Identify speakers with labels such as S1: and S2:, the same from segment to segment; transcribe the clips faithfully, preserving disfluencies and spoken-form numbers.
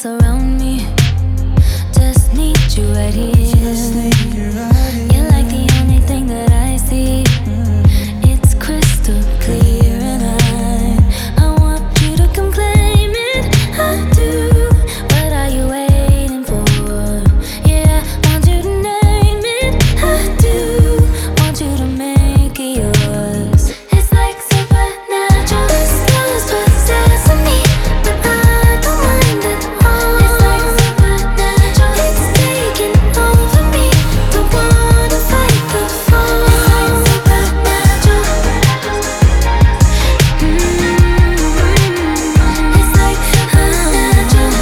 S1: else around me. Just need you right here. You're like the only thing that I see. It's crystal clear and I I want you to come claim it. I do. What are you waiting for? Yeah, I want you to name it. I do. Want you to make it yours. It's like supernatural. This love's possessing me, but I don't mind at all. It's like supernatural. It's taking over me. Don't wanna fight the fall. It's like supernatural. Mm-hmm. It's like supernatural.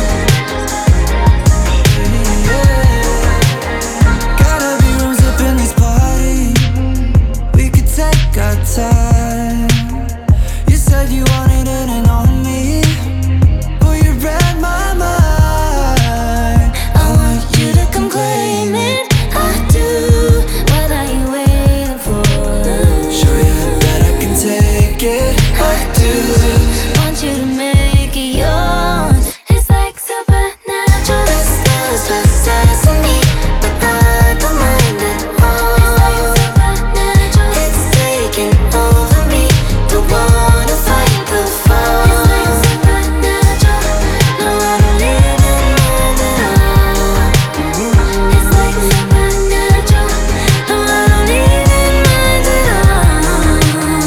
S2: Gotta be rooms up in this party. We could take our time. You said you wanted it and on me. Boy, you read my mind.
S1: I want you to come claim it. I do. What are you waiting for?
S2: Show you that I can take it. I do.
S1: Want you to make it yours. It's like supernatural. This love's possessing me, but I don't mind at all. It's like supernatural. It's taking over me. Don't wanna fight the fall. It's like supernatural. No, I don't live in mind at all. It's like supernatural. No, I don't live in mind at all.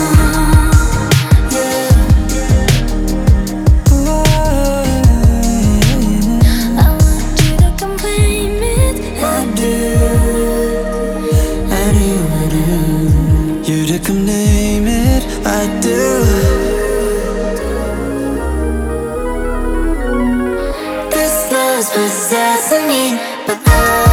S1: Yeah. I want you to come claim it. I do.
S2: I do, I do. You to come name it. I do.
S1: This love's possessing me, but I